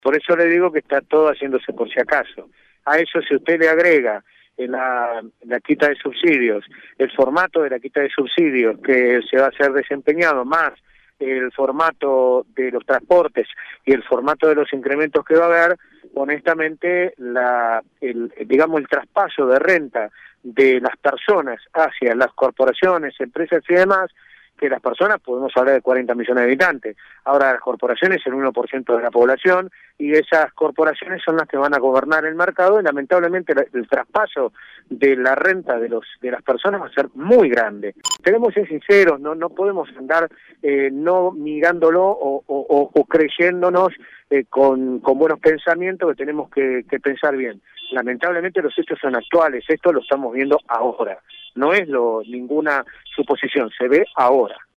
Por eso le digo que está todo haciéndose por si acaso. A eso, si usted le agrega la quita de subsidios, el formato de la quita de subsidios que se va a ser desempeñado, más el formato de los transportes y el formato de los incrementos que va a haber, honestamente, digamos, el traspaso de renta de las personas hacia las corporaciones, empresas y demás, que las personas, podemos hablar de 40 millones de habitantes, ahora las corporaciones el 1% de la población, y esas corporaciones son las que van a gobernar el mercado, y lamentablemente el traspaso de la renta de las personas va a ser muy grande. Tenemos que ser sinceros, no podemos andar no mirándolo o creyéndonos con buenos pensamientos, que tenemos que pensar bien. Lamentablemente los hechos son actuales, esto lo estamos viendo ahora, no es ninguna suposición, se ve ahora.